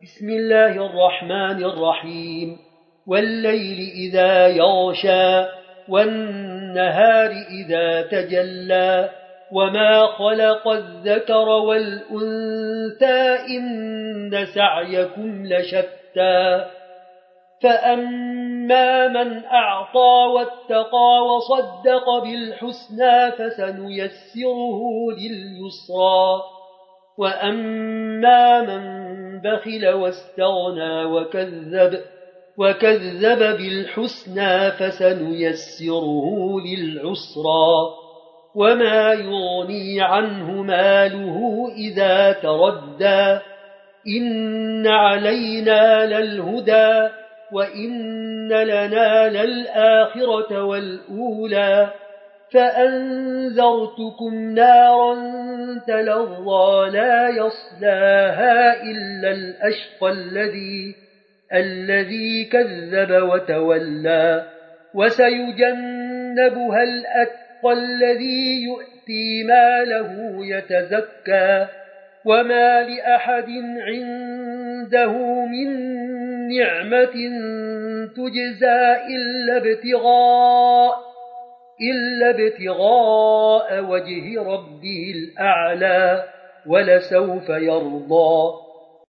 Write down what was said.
بسم الله الرحمن الرحيم والليل إذا يغشى والنهار إذا تجلى وما خلق الذكر والأنثى إن سعيكم لشتى فأما من أعطى واتقى وصدق بالحسنى فسنيسره لليسرى وأما من بخل واستغنى وكذب بالحسنى فسنيسره للعسرى وما يغني عنه ماله إذا تردى إن علينا للهدى وإن لنا للآخرة والأولى فأنذرتكم نارا تلظى لا يصلاها إلا الأشقى الذي كذب وتولى وسيجنبها الأتقى الذي يؤتي ماله يتزكى وما لأحد عنده من نعمة تجزى إلا ابتغاء وجه ربه الأعلى ولسوف يرضى